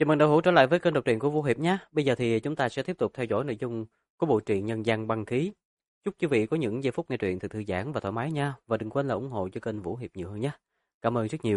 Chào mừng đạo hữu trở lại với kênh đọc truyện của Vũ Hiệp nhé. Bây giờ thì chúng ta sẽ tiếp tục theo dõi nội dung của bộ truyện nhân gian băng khí. Chúc quý vị có những giây phút nghe truyện thật thư giãn và thoải mái nha. Và đừng quên là ủng hộ cho kênh Vũ Hiệp nhiều hơn nhé. Cảm ơn rất nhiều.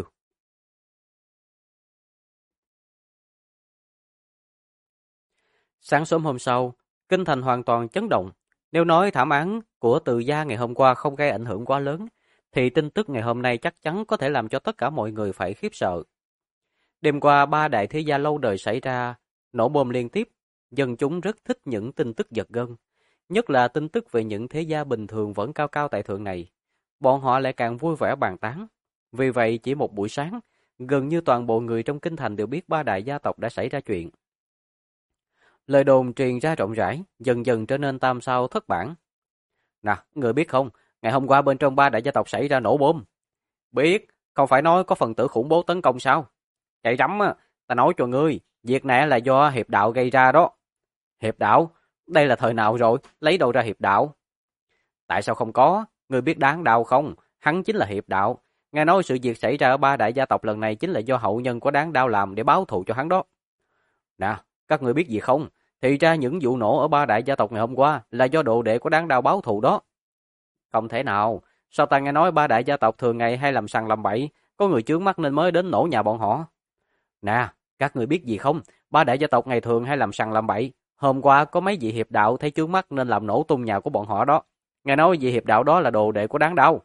Sáng sớm hôm sau, kinh thành hoàn toàn chấn động. Nếu nói thảm án của Từ Gia ngày hôm qua không gây ảnh hưởng quá lớn, thì tin tức ngày hôm nay chắc chắn có thể làm cho tất cả mọi người phải khiếp sợ. Đêm qua ba đại thế gia lâu đời xảy ra nổ bom liên tiếp, dân chúng rất thích những tin tức giật gân, nhất là tin tức về những thế gia bình thường vẫn cao cao tại thượng này. Bọn họ lại càng vui vẻ bàn tán. Vì vậy chỉ một buổi sáng, gần như toàn bộ người trong kinh thành đều biết ba đại gia tộc đã xảy ra chuyện. Lời đồn truyền ra rộng rãi, dần dần trở nên tam sao thất bản. Nè, người biết không, ngày hôm qua bên trong ba đại gia tộc xảy ra nổ bom. Biết, không phải nói có phần tử khủng bố tấn công sao? Chạy rắm á, ta nói cho ngươi, việc này là do hiệp đạo gây ra đó. Hiệp đạo? Đây là thời nào rồi, lấy đâu ra hiệp đạo? Tại sao không có? Ngươi biết đáng đạo không? Hắn chính là hiệp đạo. Nghe nói sự việc xảy ra ở ba đại gia tộc lần này chính là do hậu nhân của đáng đao làm để báo thù cho hắn đó. Nè, các ngươi biết gì không? Thì ra những vụ nổ ở ba đại gia tộc ngày hôm qua là do đồ đệ của đáng đao báo thù đó. Không thể nào, sao ta nghe nói ba đại gia tộc thường ngày hay làm sằng làm bậy, có người chướng mắt nên mới đến nổ nhà bọn họ. Nè, các người biết gì không? Ba đại gia tộc ngày thường hay làm sằng làm bậy. Hôm qua có mấy vị hiệp đạo thấy chướng mắt nên làm nổ tung nhà của bọn họ đó. Nghe nói vị hiệp đạo đó là đồ đệ của đáng đau.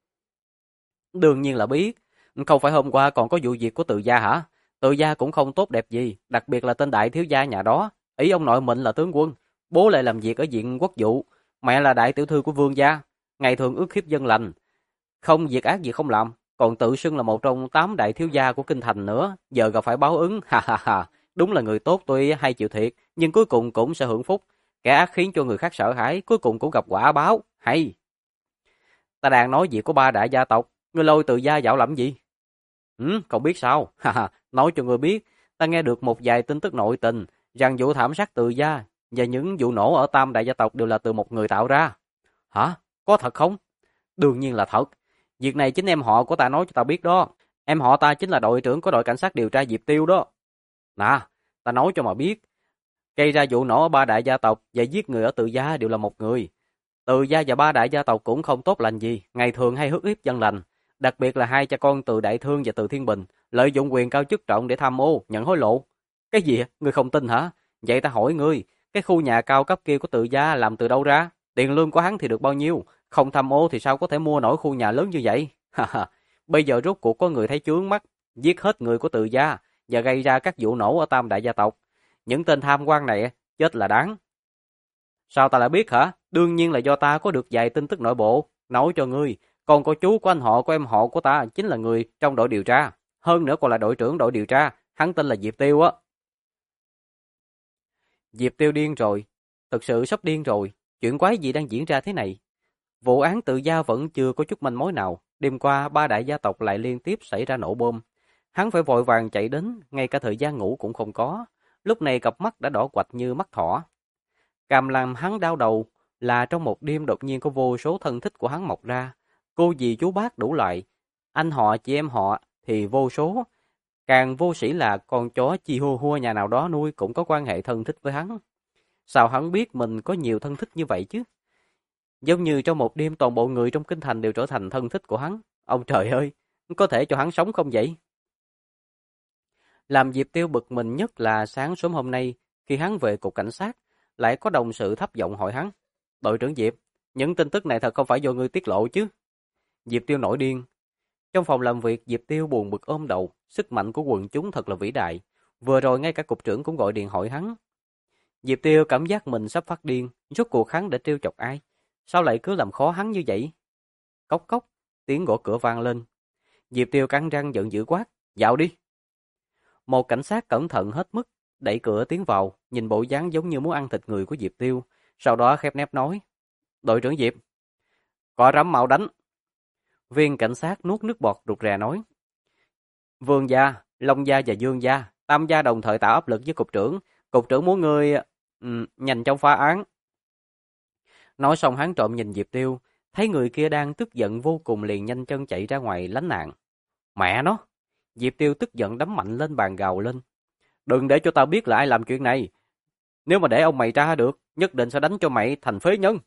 Đương nhiên là biết. Không phải hôm qua còn có vụ việc của Từ gia hả? Từ gia cũng không tốt đẹp gì, đặc biệt là tên đại thiếu gia nhà đó. Ý ông nội mình là tướng quân, bố lại làm việc ở diện quốc vụ, mẹ là đại tiểu thư của vương gia. Ngày thường ước hiếp dân lành, không việc ác gì không làm, còn tự xưng là một trong 8 đại thiếu gia của kinh thành nữa, giờ gặp phải báo ứng, ha ha ha. Đúng là người tốt tuy hay chịu thiệt, nhưng cuối cùng cũng sẽ hưởng phúc. Kẻ ác khiến cho người khác sợ hãi, cuối cùng cũng gặp quả báo. Hay. Ta đang nói việc của ba đại gia tộc, ngươi lôi Từ gia dạo làm gì? Không biết sao? Ha ha, nói cho ngươi biết, ta nghe được một vài tin tức nội tình, rằng vụ thảm sát Từ gia và những vụ nổ ở tam đại gia tộc đều là từ một người tạo ra. Hả? Có thật không? Đương nhiên là thật. Việc này chính em họ của ta nói cho ta biết đó. Em họ ta chính là đội trưởng của đội cảnh sát điều tra Diệp Tiêu đó. Nè, ta nói cho mà biết. Gây ra vụ nổ ở ba đại gia tộc và giết người ở Từ gia đều là một người. Từ gia và ba đại gia tộc cũng không tốt lành gì, ngày thường hay hức hiếp dân lành. Đặc biệt là hai cha con Từ Đại Thương và Từ Thiên Bình, lợi dụng quyền cao chức trọng để tham ô, nhận hối lộ. Cái gì? Ngươi không tin hả? Vậy ta hỏi ngươi, cái khu nhà cao cấp kia của Từ gia làm từ đâu ra? Tiền lương của hắn thì được bao nhiêu? Không tham ô thì sao có thể mua nổi khu nhà lớn như vậy? Bây giờ rốt cuộc có người thấy chướng mắt, giết hết người của Từ gia và gây ra các vụ nổ ở tam đại gia tộc. Những tên tham quan này chết là đáng. Sao ta lại biết hả? Đương nhiên là do ta có được vài tin tức nội bộ. Nói cho ngươi, còn có chú của anh họ của em họ của ta chính là người trong đội điều tra. Hơn nữa còn là đội trưởng đội điều tra, hắn tên là Diệp Tiêu á. Diệp Tiêu điên rồi, thực sự sắp điên rồi. Chuyện quái gì đang diễn ra thế này? Vụ án Tự gia vẫn chưa có chút manh mối nào. Đêm qua ba đại gia tộc lại liên tiếp xảy ra nổ bom. Hắn phải vội vàng chạy đến, ngay cả thời gian ngủ cũng không có. Lúc này cặp mắt đã đỏ quạch như mắt thỏ. Càng làm hắn đau đầu là trong một đêm đột nhiên có vô số thân thích của hắn mọc ra. Cô dì chú bác đủ loại. Anh họ chị em họ thì vô số. Càng vô sĩ là con chó chi hua hua nhà nào đó nuôi cũng có quan hệ thân thích với hắn. Sao hắn biết mình có nhiều thân thích như vậy chứ? Giống như trong một đêm toàn bộ người trong kinh thành đều trở thành thân thích của hắn. Ông trời ơi, có thể cho hắn sống không vậy? Làm Diệp Tiêu bực mình nhất là sáng sớm hôm nay, khi hắn về cục cảnh sát, lại có đồng sự thấp giọng hỏi hắn. Đội trưởng Diệp, những tin tức này thật không phải do ngươi tiết lộ chứ? Diệp Tiêu nổi điên. Trong phòng làm việc, Diệp Tiêu buồn bực ôm đầu, sức mạnh của quần chúng thật là vĩ đại. Vừa rồi ngay cả cục trưởng cũng gọi điện hỏi hắn. Diệp Tiêu cảm giác mình sắp phát điên, rốt cuộc hắn đã trêu chọc ai? Sao lại cứ làm khó hắn như vậy? Cốc cốc, tiếng gõ cửa vang lên. Diệp Tiêu cắn răng giận dữ quát, "Vào đi." Một cảnh sát cẩn thận hết mức, đẩy cửa tiến vào, nhìn bộ dáng giống như muốn ăn thịt người của Diệp Tiêu, sau đó khép nép nói, "Đội trưởng Diệp, có rắm mau đánh." Viên cảnh sát nuốt nước bọt rụt rè nói, "Vương gia, Long gia và Dương gia, Tam gia đồng thời tạo áp lực với cục trưởng muốn ngươi nhanh chóng phá án." Nói xong hắn trộm nhìn Diệp Tiêu, thấy người kia đang tức giận vô cùng liền nhanh chân chạy ra ngoài lánh nạn. Mẹ nó! Diệp Tiêu tức giận đấm mạnh lên bàn gào lên. Đừng để cho tao biết là ai làm chuyện này. Nếu mà để ông mày tra được, nhất định sẽ đánh cho mày thành phế nhân.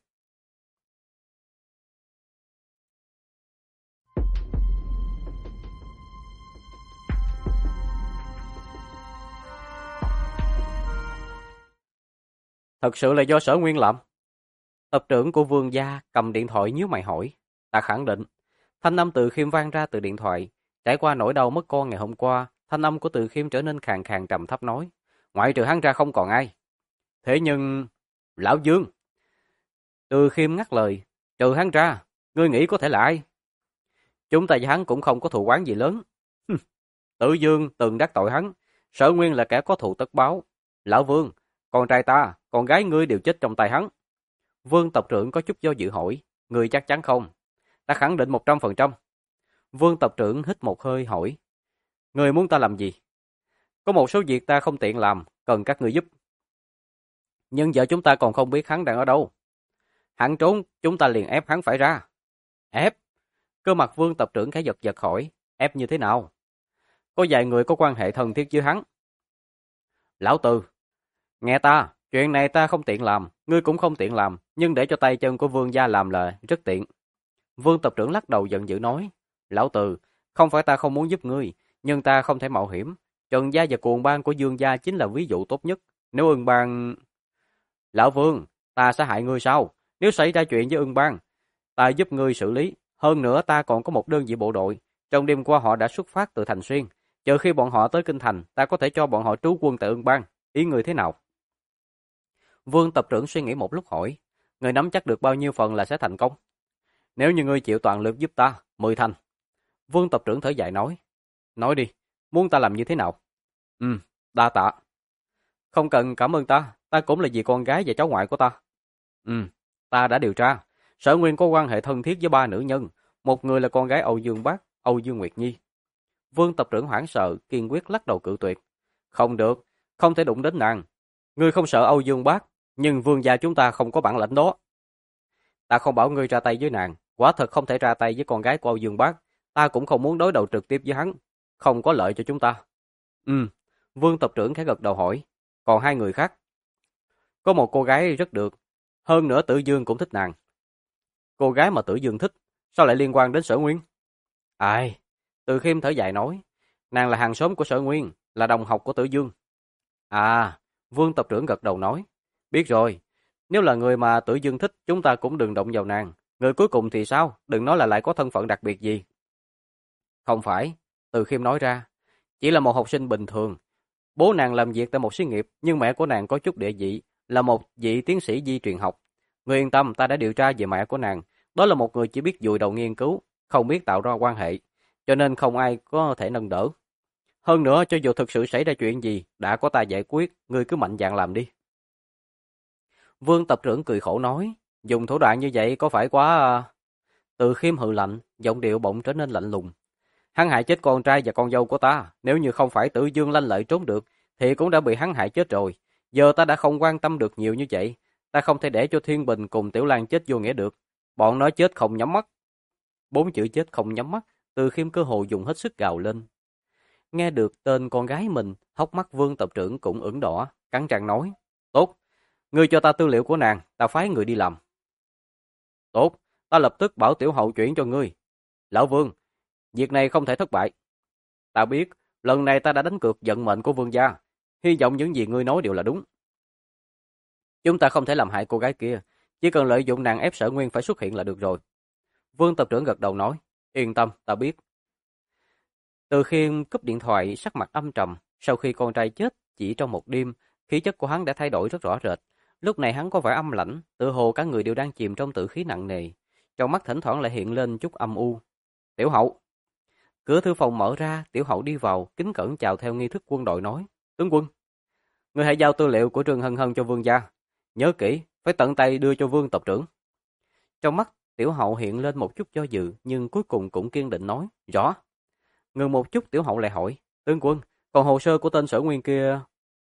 Thật sự là do Sở Nguyên làm. Tập trưởng của Vương gia cầm điện thoại nhíu mày hỏi. Ta khẳng định. Thanh âm Từ Khiêm vang ra từ điện thoại. Trải qua nỗi đau mất con ngày hôm qua, thanh âm của Từ Khiêm trở nên khàn khàn trầm thấp nói. Ngoại trừ hắn ra không còn ai. Thế nhưng... Lão Dương! Từ Khiêm ngắt lời. Trừ hắn ra, ngươi nghĩ có thể là ai? Chúng ta với hắn cũng không có thù oán gì lớn. Tử Dương từng đắc tội hắn. Sở Nguyên là kẻ có thù tất báo. Lão Vương, con trai ta, con gái ngươi đều chết trong tay hắn. Vương tộc trưởng có chút do dự hỏi. Ngươi chắc chắn không? Ta khẳng định 100%. Vương tộc trưởng hít một hơi hỏi. Ngươi muốn ta làm gì? Có một số việc ta không tiện làm, cần các ngươi giúp. Nhưng giờ chúng ta còn không biết hắn đang ở đâu. Hắn trốn, chúng ta liền ép hắn phải ra. Ép? Cơ mặt Vương tộc trưởng khẽ giật giật hỏi. Ép như thế nào? Có vài người có quan hệ thân thiết với hắn. Lão Từ, nghe ta, chuyện này ta không tiện làm, ngươi cũng không tiện làm, nhưng để cho tay chân của Vương gia làm là rất tiện. Vương tộc trưởng lắc đầu giận dữ nói. Lão Từ, không phải ta không muốn giúp ngươi, nhưng ta không thể mạo hiểm. Trần gia và cuồng bang của Dương gia chính là ví dụ tốt nhất. Nếu Ưng bang... Lão Vương, ta sẽ hại ngươi sao? Nếu xảy ra chuyện với Ưng bang, ta giúp ngươi xử lý. Hơn nữa ta còn có một đơn vị bộ đội. Trong đêm qua họ đã xuất phát từ Thành Xuyên. Chờ khi bọn họ tới Kinh Thành, ta có thể cho bọn họ trú quân tại Ưng bang. Ý ngươi thế nào? Vương tập trưởng suy nghĩ một lúc hỏi. Ngươi nắm chắc được bao nhiêu phần là sẽ thành công? Nếu như ngươi chịu toàn lực giúp ta, 10 thành. Vương tập trưởng thở dài nói. Nói đi, muốn ta làm như thế nào? Đa tạ. Không cần cảm ơn ta, ta cũng là vì con gái và cháu ngoại của ta. Ta đã điều tra. Sở Nguyên có quan hệ thân thiết với 3 nữ nhân. Một người là con gái Âu Dương Bác, Âu Dương Nguyệt Nhi. Vương tập trưởng hoảng sợ, kiên quyết lắc đầu cự tuyệt. Không được, không thể đụng đến nàng. Ngươi không sợ Âu Dương Bác, nhưng Vương gia chúng ta không có bản lãnh đó. Ta không bảo ngươi ra tay với nàng, quả thật không thể ra tay với con gái của Âu Dương Bác. Ta cũng không muốn đối đầu trực tiếp với hắn, không có lợi cho chúng ta. Vương tập trưởng khẽ gật đầu hỏi. Còn 2 người khác? Có một cô gái rất được, hơn nữa Tử Dương cũng thích nàng. Cô gái mà Tử Dương thích, sao lại liên quan đến Sở Nguyên? Ai, Từ Khiêm thở dài nói, nàng là hàng xóm của Sở Nguyên, là đồng học của Tử Dương. À, Vương tập trưởng gật đầu nói, biết rồi, nếu là người mà Tử Dương thích, chúng ta cũng đừng động vào nàng. Người cuối cùng thì sao, đừng nói là lại có thân phận đặc biệt gì. Không phải, Từ Khiêm nói ra, chỉ là một học sinh bình thường. Bố nàng làm việc tại một xí nghiệp, nhưng mẹ của nàng có chút địa vị, là một vị tiến sĩ di truyền học. Người yên tâm, ta đã điều tra về mẹ của nàng. Đó là một người chỉ biết dùi đầu nghiên cứu, không biết tạo ra quan hệ, cho nên không ai có thể nâng đỡ. Hơn nữa, cho dù thực sự xảy ra chuyện gì, đã có ta giải quyết, ngươi cứ mạnh dạn làm đi. Vương tập trưởng cười khổ nói, dùng thủ đoạn như vậy có phải quá... Từ Khiêm hừ lạnh, giọng điệu bỗng trở nên lạnh lùng. Hắn hại chết con trai và con dâu của ta, nếu như không phải Tử Dương lanh lợi trốn được, thì cũng đã bị hắn hại chết rồi. Giờ ta đã không quan tâm được nhiều như vậy, ta không thể để cho Thiên Bình cùng Tiểu Lan chết vô nghĩa được. Bọn nó chết không nhắm mắt. 4 chữ chết không nhắm mắt, Từ Khiêm cơ hồ dùng hết sức gào lên. Nghe được tên con gái mình, hốc mắt Vương tập trưởng cũng ửng đỏ, cắn răng nói. Tốt, ngươi cho ta tư liệu của nàng, ta phái người đi làm. Tốt, ta lập tức bảo Tiểu Hậu chuyển cho ngươi. Lão Vương, việc này không thể thất bại. Ta biết, lần này ta đã đánh cược vận mệnh của Vương gia. Hy vọng những gì ngươi nói đều là đúng. Chúng ta không thể làm hại cô gái kia, chỉ cần lợi dụng nàng ép Sở Nguyên phải xuất hiện là được rồi. Vương tập trưởng gật đầu nói, yên tâm, ta biết. Từ Khiêm cúp điện thoại, sắc mặt âm trầm. Sau khi con trai chết, chỉ trong một đêm, khí chất của hắn đã thay đổi rất rõ rệt. Lúc này hắn có vẻ âm lãnh, tự hồ cả người đều đang chìm trong tử khí nặng nề. Trong mắt thỉnh thoảng lại hiện lên chút âm u. Tiểu Hậu. Cửa thư phòng mở ra, Tiểu Hậu đi vào, kính cẩn chào theo nghi thức quân đội nói. Tướng quân, người hãy giao tư liệu của Trương Hân Hân cho Vương gia. Nhớ kỹ, phải tận tay đưa cho Vương tộc trưởng. Trong mắt, Tiểu Hậu hiện lên một chút do dự, nhưng cuối cùng cũng kiên định nói. Rõ. Ngừng một chút, Tiểu Hậu lại hỏi. Tướng quân, còn hồ sơ của tên Sở Nguyên kia...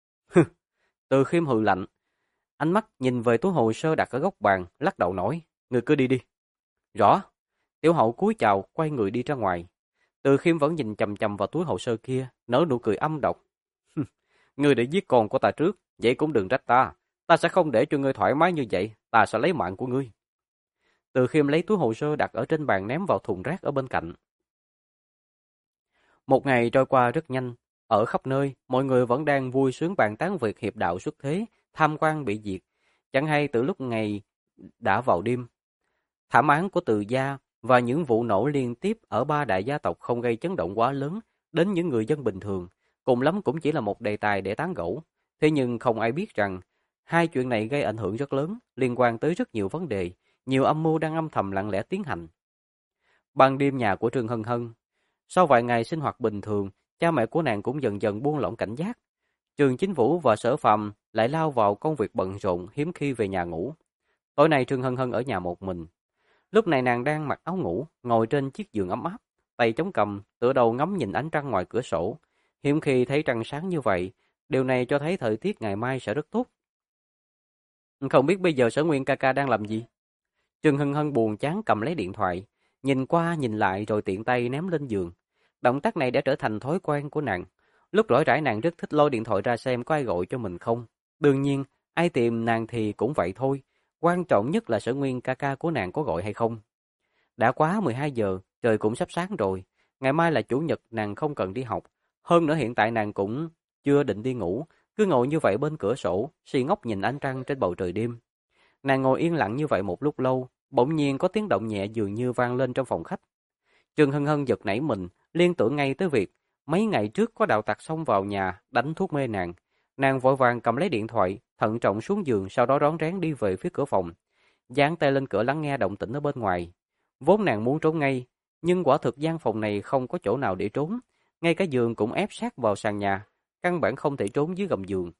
Từ Khiêm hừ lạnh. Ánh mắt nhìn về túi hồ sơ đặt ở góc bàn, lắc đầu nói. Người cứ đi đi. Rõ. Tiểu Hậu cúi chào, quay người đi ra ngoài. Từ Khiêm vẫn nhìn chằm chằm vào túi hồ sơ kia, nở nụ cười âm độc. Ngươi để giết con của ta trước, vậy cũng đừng trách ta. Ta sẽ không để cho ngươi thoải mái như vậy, ta sẽ lấy mạng của ngươi. Từ Khiêm lấy túi hồ sơ đặt ở trên bàn ném vào thùng rác ở bên cạnh. Một ngày trôi qua rất nhanh, ở khắp nơi, mọi người vẫn đang vui sướng bàn tán việc hiệp đạo xuất thế, tham quan bị diệt. Chẳng hay từ lúc ngày đã vào đêm. Thảm án của Từ gia và những vụ nổ liên tiếp ở ba đại gia tộc không gây chấn động quá lớn đến những người dân bình thường, cùng lắm cũng chỉ là một đề tài để tán gẫu. Thế nhưng không ai biết rằng, hai chuyện này gây ảnh hưởng rất lớn, liên quan tới rất nhiều vấn đề, nhiều âm mưu đang âm thầm lặng lẽ tiến hành. Ban đêm nhà của Trương Hân Hân, sau vài ngày sinh hoạt bình thường, cha mẹ của nàng cũng dần dần buông lỏng cảnh giác. Trường Chính Vũ và Sở Phàm lại lao vào công việc bận rộn, hiếm khi về nhà ngủ. Tối nay Trương Hân Hân ở nhà một mình. Lúc này nàng đang mặc áo ngủ, ngồi trên chiếc giường ấm áp, tay chống cằm, tựa đầu ngắm nhìn ánh trăng ngoài cửa sổ. Hiếm khi thấy trăng sáng như vậy, điều này cho thấy thời tiết ngày mai sẽ rất tốt. Không biết bây giờ Sở Nguyên ca ca đang làm gì? Trương Hân Hân buồn chán cầm lấy điện thoại, nhìn qua nhìn lại rồi tiện tay ném lên giường. Động tác này đã trở thành thói quen của nàng. Lúc rỗi rãi nàng rất thích lôi điện thoại ra xem có ai gọi cho mình không. Đương nhiên, ai tìm nàng thì cũng vậy thôi. Quan trọng nhất là Sở Nguyên ca ca của nàng có gọi hay không. Đã quá 12 giờ, trời cũng sắp sáng rồi. Ngày mai là chủ nhật, nàng không cần đi học. Hơn nữa hiện tại nàng cũng chưa định đi ngủ, cứ ngồi như vậy bên cửa sổ, si ngốc nhìn ánh trăng trên bầu trời đêm. Nàng ngồi yên lặng như vậy một lúc lâu, bỗng nhiên có tiếng động nhẹ dường như vang lên trong phòng khách. Trương Hân Hân giật nảy mình, liên tưởng ngay tới việc mấy ngày trước có đạo tặc xông vào nhà đánh thuốc mê nàng. Nàng vội vàng cầm lấy điện thoại, thận trọng xuống giường, sau đó rón rén đi về phía cửa phòng, dán tay lên cửa lắng nghe động tĩnh ở bên ngoài. Vốn nàng muốn trốn ngay, nhưng quả thực gian phòng này không có chỗ nào để trốn, ngay cả giường cũng ép sát vào sàn nhà, căn bản không thể trốn dưới gầm giường.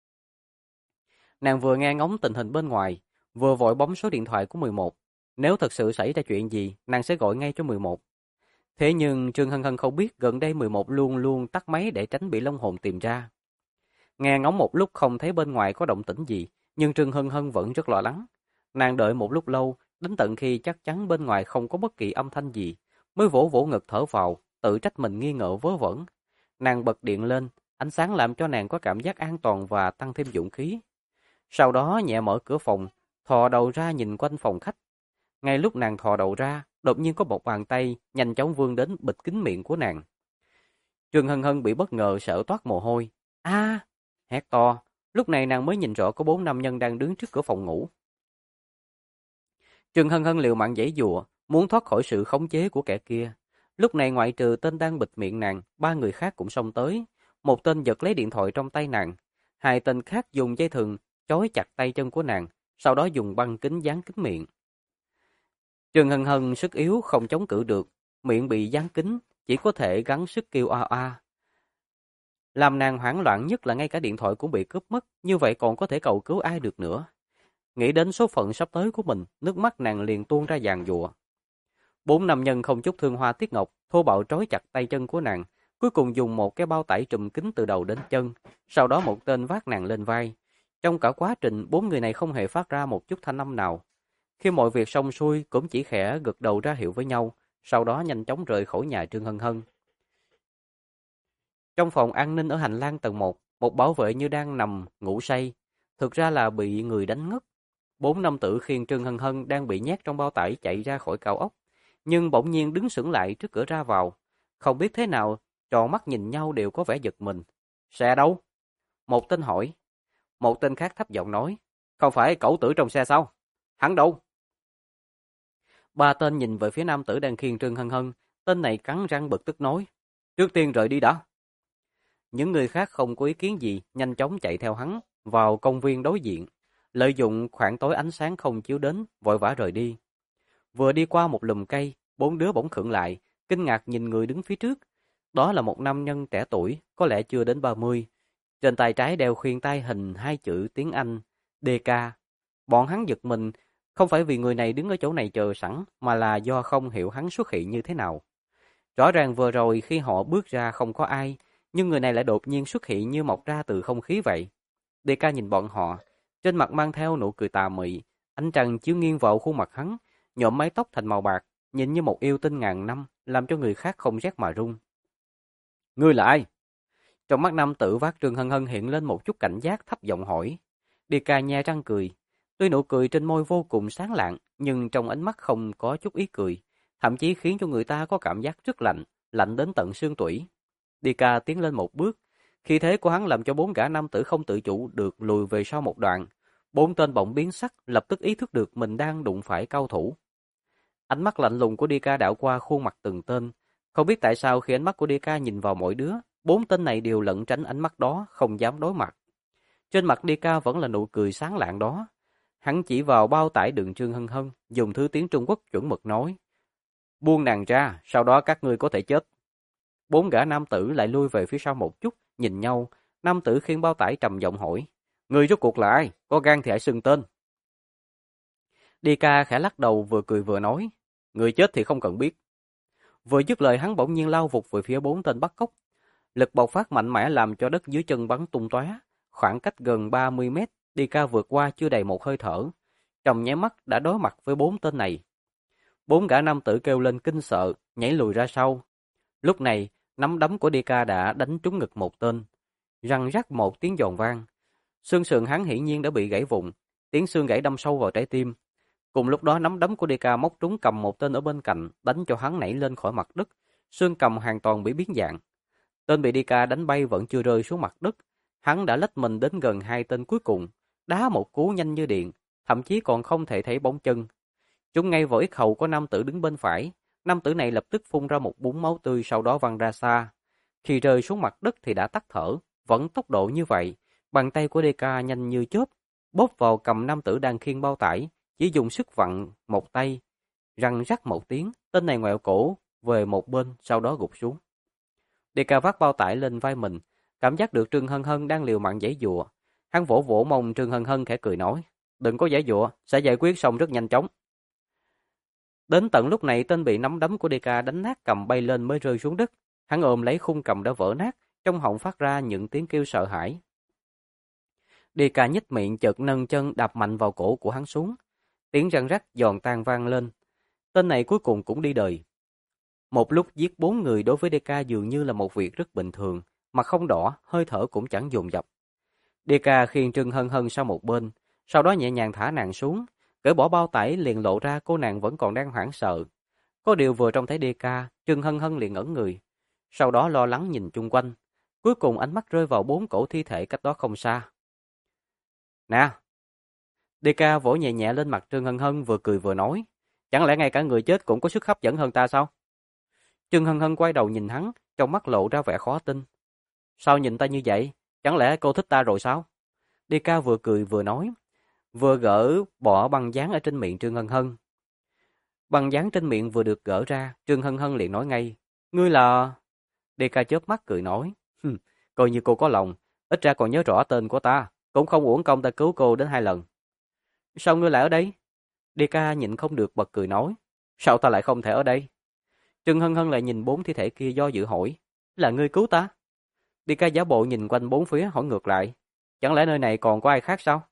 Nàng vừa nghe ngóng tình hình bên ngoài, vừa vội bấm số điện thoại của 11. Nếu thật sự xảy ra chuyện gì, nàng sẽ gọi ngay cho 11. Thế nhưng Trương Hân Hân không biết gần đây 11 luôn luôn tắt máy để tránh bị Long Hồn tìm ra. Nghe ngóng một lúc không thấy bên ngoài có động tĩnh gì, nhưng Trương Hân Hân vẫn rất lo lắng. Nàng đợi một lúc lâu, đến tận khi chắc chắn bên ngoài không có bất kỳ âm thanh gì, mới vỗ vỗ ngực thở vào, tự trách mình nghi ngờ vớ vẩn. Nàng bật điện lên, ánh sáng làm cho nàng có cảm giác an toàn và tăng thêm dũng khí. Sau đó nhẹ mở cửa phòng, thò đầu ra nhìn quanh phòng khách. Ngay lúc nàng thò đầu ra, đột nhiên có một bàn tay nhanh chóng vươn đến bịt kín miệng của nàng. Trương Hân Hân bị bất ngờ sợ toát mồ hôi. A! Hét to, lúc này nàng mới nhìn rõ có 4 nam nhân đang đứng trước cửa phòng ngủ. Trương Hân Hân liều mạng giãy giụa, muốn thoát khỏi sự khống chế của kẻ kia. Lúc này ngoại trừ tên đang bịt miệng nàng, ba người khác cũng xông tới. Một tên giật lấy điện thoại trong tay nàng, hai tên khác dùng dây thừng trói chặt tay chân của nàng, sau đó dùng băng kính dán kín miệng. Trương Hân Hân sức yếu không chống cự được, miệng bị dán kín, chỉ có thể gắng sức kêu a a. Làm nàng hoảng loạn nhất là ngay cả điện thoại cũng bị cướp mất, như vậy còn có thể cầu cứu ai được nữa. Nghĩ đến số phận sắp tới của mình, nước mắt nàng liền tuôn ra giàn giụa. 4 nam nhân không chút thương hoa tiếc ngọc, thô bạo trói chặt tay chân của nàng, cuối cùng dùng một cái bao tải trùm kín từ đầu đến chân, sau đó một tên vác nàng lên vai. Trong cả quá trình, 4 người này không hề phát ra một chút thanh âm nào. Khi mọi việc xong xuôi, cũng chỉ khẽ gật đầu ra hiệu với nhau, sau đó nhanh chóng rời khỏi nhà Trương Hân Hân. Trong phòng an ninh ở hành lang tầng 1, một bảo vệ như đang nằm ngủ say, thực ra là bị người đánh ngất. 4 nam tử khiêng Trương Hân Hân đang bị nhét trong bao tải chạy ra khỏi cao ốc, nhưng bỗng nhiên đứng sững lại trước cửa ra vào. Không biết thế nào, tròn mắt nhìn nhau đều có vẻ giật mình. Xe đâu? Một tên hỏi. Một tên khác thấp giọng nói. Không phải cẩu tử trong xe sao? Hắn đâu? Ba tên nhìn về phía nam tử đang khiêng Trương Hân Hân. Tên này cắn răng bực tức nói. Trước tiên rời đi đã. Những người khác không có ý kiến gì, nhanh chóng chạy theo hắn, vào công viên đối diện. Lợi dụng khoảng tối ánh sáng không chiếu đến, vội vã rời đi. Vừa đi qua một lùm cây, 4 đứa bỗng khựng lại, kinh ngạc nhìn người đứng phía trước. Đó là một nam nhân trẻ tuổi, có lẽ chưa đến 30. Trên tay trái đeo khuyên tai hình 2 chữ tiếng Anh, DK. Bọn hắn giật mình, không phải vì người này đứng ở chỗ này chờ sẵn, mà là do không hiểu hắn xuất hiện như thế nào. Rõ ràng vừa rồi khi họ bước ra không có ai, nhưng người này lại đột nhiên xuất hiện như mọc ra từ không khí vậy. DK nhìn bọn họ, trên mặt mang theo nụ cười tà mị, ánh trăng chiếu nghiêng vào khuôn mặt hắn, nhuộm mái tóc thành màu bạc, nhìn như một yêu tinh ngàn năm, làm cho người khác không rét mà run. Ngươi là ai? Trong mắt nam tử vác Trương Hân Hân hiện lên một chút cảnh giác, thấp giọng hỏi. Đi ca nhe răng cười. Tuy nụ cười trên môi vô cùng sáng lạng, nhưng trong ánh mắt không có chút ý cười, thậm chí khiến cho người ta có cảm giác rất lạnh, lạnh đến tận xương tủy. Đi ca tiến lên một bước, khí thế của hắn làm cho bốn gã nam tử không tự chủ được lùi về sau một đoạn. Bốn tên bỗng biến sắc, lập tức ý thức được mình đang đụng phải cao thủ. Ánh mắt lạnh lùng của Đi ca đảo qua khuôn mặt từng tên. Không biết tại sao khi ánh mắt của Đi ca nhìn vào mỗi đứa, bốn tên này đều lẩn tránh ánh mắt đó, không dám đối mặt. Trên mặt Đi ca vẫn là nụ cười sáng lạng đó. Hắn chỉ vào bao tải đựng Trương Hân Hân, dùng thứ tiếng Trung Quốc chuẩn mực nói. Buông nàng ra, sau đó các ngươi có thể chết. Bốn gã nam tử lại lui về phía sau một chút, nhìn nhau. Nam tử khiêng bao tải trầm giọng hỏi. Ngươi rốt cuộc là ai? Có gan thì hãy xưng tên. Đi ca khẽ lắc đầu vừa cười vừa nói. Người chết thì không cần biết. Vừa dứt lời hắn bỗng nhiên lao vụt về phía bốn tên bắt cóc. Lực bộc phát mạnh mẽ làm cho đất dưới chân bắn tung tóe. Khoảng cách gần 30 mét, Đi ca vượt qua chưa đầy một hơi thở. Trong nháy mắt đã đối mặt với bốn tên này. Bốn gã nam tử kêu lên kinh sợ, nhảy lùi ra sau. Lúc này, nắm đấm của Đi ca đã đánh trúng ngực một tên. Răng rắc một tiếng giòn vang. Xương sườn hắn hiển nhiên đã bị gãy vụn, tiếng xương gãy đâm sâu vào trái tim. Cùng lúc đó nắm đấm của Đi ca móc trúng cầm một tên ở bên cạnh, đánh cho hắn nảy lên khỏi mặt đất. Xương cầm hoàn toàn bị biến dạng. Tên bị Đi ca đánh bay vẫn chưa rơi xuống mặt đất. Hắn đã lách mình đến gần hai tên cuối cùng, đá một cú nhanh như điện, thậm chí còn không thể thấy bóng chân. Trúng ngay vào yết hầu của nam tử đứng bên phải. Nam tử này lập tức phun ra một búng máu tươi, sau đó văng ra xa. Khi rơi xuống mặt đất thì đã tắt thở, vẫn tốc độ như vậy. Bàn tay của DK nhanh như chớp, bóp vào cầm nam tử đang khiêng bao tải, chỉ dùng sức vặn một tay. Răng rắc một tiếng, tên này ngoẹo cổ về một bên, sau đó gục xuống. DK vác bao tải lên vai mình, cảm giác được Trương Hân Hân đang liều mạng giãy giụa. Hắn vỗ vỗ mông Trương Hân Hân khẽ cười nói, đừng có giãy giụa, sẽ giải quyết xong rất nhanh chóng. Đến tận lúc này tên bị nắm đấm của DK đánh nát cầm bay lên mới rơi xuống đất. Hắn ôm lấy khung cầm đã vỡ nát, trong họng phát ra những tiếng kêu sợ hãi. DK nhếch miệng chợt nâng chân đạp mạnh vào cổ của hắn xuống. Tiếng răng rắc giòn tan vang lên. Tên này cuối cùng cũng đi đời. Một lúc giết 4 người đối với DK dường như là một việc rất bình thường, mặt không đỏ, hơi thở cũng chẳng dồn dập. DK khiêng Trương Hân Hân sang một bên, sau đó nhẹ nhàng thả nàng xuống, cởi bỏ bao tải liền lộ ra cô nàng vẫn còn đang hoảng sợ. Có điều vừa trông thấy DK, Trương Hân Hân liền ngẩn người, sau đó lo lắng nhìn chung quanh, cuối cùng ánh mắt rơi vào 4 cổ thi thể cách đó không xa. Nè! DK vỗ nhẹ nhẹ lên mặt Trương Hân Hân vừa cười vừa nói, chẳng lẽ ngay cả người chết cũng có sức hấp dẫn hơn ta sao? Trương Hân Hân quay đầu nhìn hắn, trong mắt lộ ra vẻ khó tin. Sao nhìn ta như vậy? Chẳng lẽ cô thích ta rồi sao? DK vừa cười vừa nói, vừa gỡ bỏ băng dán ở trên miệng Trương Hân Hân. Băng dán trên miệng vừa được gỡ ra, Trương Hân Hân liền nói ngay, ngươi là... DK chớp mắt cười nói, coi như cô có lòng, ít ra còn nhớ rõ tên của ta, cũng không uổng công ta cứu cô đến 2 lần. Sao ngươi lại ở đây? DK nhịn không được bật cười nói, sao ta lại không thể ở đây? Trương Hân Hân lại nhìn 4 thi thể kia do dự hỏi, là ngươi cứu ta? DK giả bộ nhìn quanh 4 phía hỏi ngược lại, chẳng lẽ nơi này còn có ai khác sao?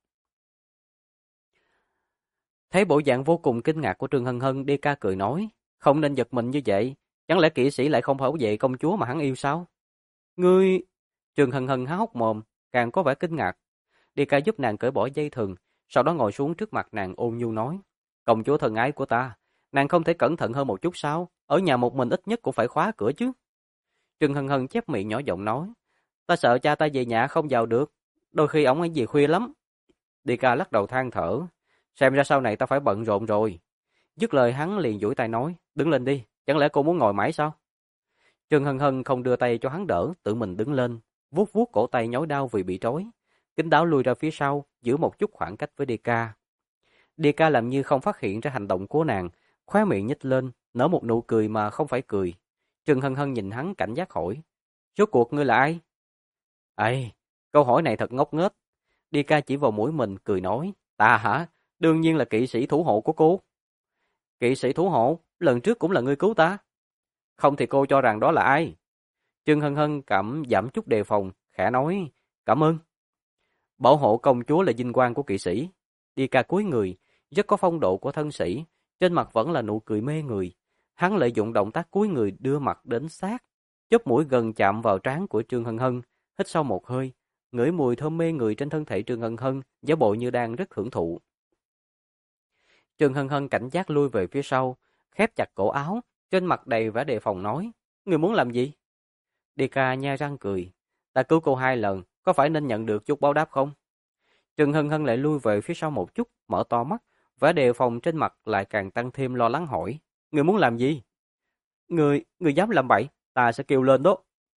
Thấy bộ dạng vô cùng kinh ngạc của Trương Hân Hân, DK cười nói, không nên giật mình như vậy, chẳng lẽ kỵ sĩ lại không bảo vệ công chúa mà hắn yêu sao? Ngươi... Trương Hân Hân há hốc mồm, càng có vẻ kinh ngạc. DK giúp nàng cởi bỏ dây thừng, sau đó ngồi xuống trước mặt nàng ôn nhu nói, công chúa thân ái của ta, nàng không thể cẩn thận hơn một chút sao? Ở nhà một mình ít nhất cũng phải khóa cửa chứ. Trương Hân Hân chép miệng nhỏ giọng nói, ta sợ cha ta về nhà không vào được, đôi khi ổng ấy về khuya lắm. DK lắc đầu than thở, xem ra sau này ta phải bận rộn rồi. Dứt lời hắn liền duỗi tay nói, đứng lên đi, chẳng lẽ cô muốn ngồi mãi sao? Trương Hân Hân không đưa tay cho hắn đỡ, tự mình đứng lên, vuốt vuốt cổ tay nhói đau vì bị trói, kín đáo lùi ra phía sau, giữ một chút khoảng cách với DK. DK làm như không phát hiện ra hành động của nàng, khóe miệng nhếch lên, nở một nụ cười mà không phải cười. Trương Hân Hân nhìn hắn cảnh giác hỏi, rốt cuộc ngươi là ai? Ây, câu hỏi này thật ngốc nghếch. DK chỉ vào mũi mình cười nói, ta hả? Đương nhiên là kỵ sĩ thủ hộ của cô. Kỵ sĩ thủ hộ? Lần trước cũng là ngươi cứu ta. Không thì cô cho rằng đó là ai? Trương Hân Hân cảm giảm chút đề phòng, khẽ nói, cảm ơn. Bảo hộ công chúa là vinh quang của kỵ sĩ. DK cúi người, rất có phong độ của thân sĩ, trên mặt vẫn là nụ cười mê người. Hắn lợi dụng động tác cúi người đưa mặt đến sát, chóp mũi gần chạm vào trán của Trương Hân Hân, hít sâu một hơi, ngửi mùi thơm mê người trên thân thể Trương Hân Hân, giả bộ như đang rất hưởng thụ. Trương Hân Hân cảnh giác lui về phía sau, khép chặt cổ áo, trên mặt đầy vẻ đề phòng nói, người muốn làm gì? Đi nha răng cười, ta cứu cô 2 lần, có phải nên nhận được chút báo đáp không? Trương Hân Hân lại lui về phía sau một chút, mở to mắt, vẻ đề phòng trên mặt lại càng tăng thêm lo lắng hỏi, người muốn làm gì? Người dám làm bậy, ta sẽ kêu lên đó.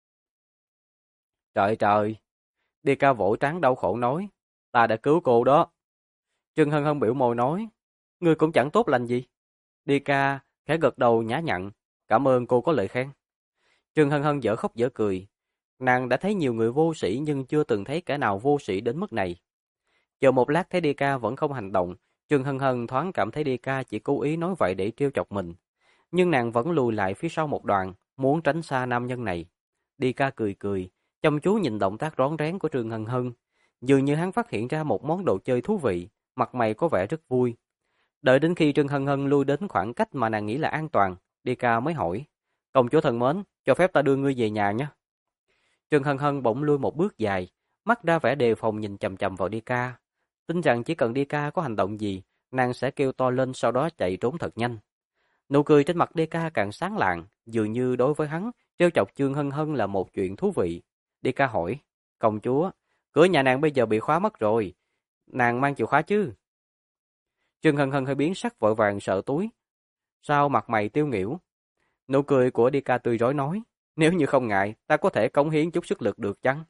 Trời trời, Đi vỗ trán đau khổ nói, ta đã cứu cô đó. Trương Hân Hân biểu môi nói, ngươi cũng chẳng tốt lành gì. Khẽ gật đầu nhã nhặn, cảm ơn cô có lời khen. Trương Hân Hân dở khóc dở cười, nàng đã thấy nhiều người vô sĩ nhưng chưa từng thấy kẻ nào vô sĩ đến mức này. Chờ một lát thấy Đi vẫn không hành động, Trương Hân Hân thoáng cảm thấy Đi chỉ cố ý nói vậy để trêu chọc mình. Nhưng nàng vẫn lùi lại phía sau một đoạn, muốn tránh xa nam nhân này. Đi cười cười, chăm chú nhìn động tác rón rén của Trương Hân Hân. Dường như hắn phát hiện ra một món đồ chơi thú vị, mặt mày có vẻ rất vui. Đợi đến khi Trương Hân Hân lui đến khoảng cách mà nàng nghĩ là an toàn, Đi mới hỏi, công chúa thân mến, cho phép ta đưa ngươi về nhà nhé. Trương Hân Hân bỗng lui một bước dài, mắt ra vẻ đề phòng nhìn chằm chằm vào Đi tin rằng chỉ cần Đi có hành động gì, nàng sẽ kêu to lên sau đó chạy trốn thật nhanh. Nụ cười trên mặt Đi càng sáng lạng, dường như đối với hắn, trêu chọc Trương Hân Hân là một chuyện thú vị. Đi hỏi, công chúa, cửa nhà nàng bây giờ bị khóa mất rồi, nàng mang chìa khóa chứ? Trương Hân Hân hơi biến sắc vội vàng sợ túi. Sao mặt mày tiêu nghỉu? Nụ cười của Đi tươi rói nói, nếu như không ngại, ta có thể cống hiến chút sức lực được chăng?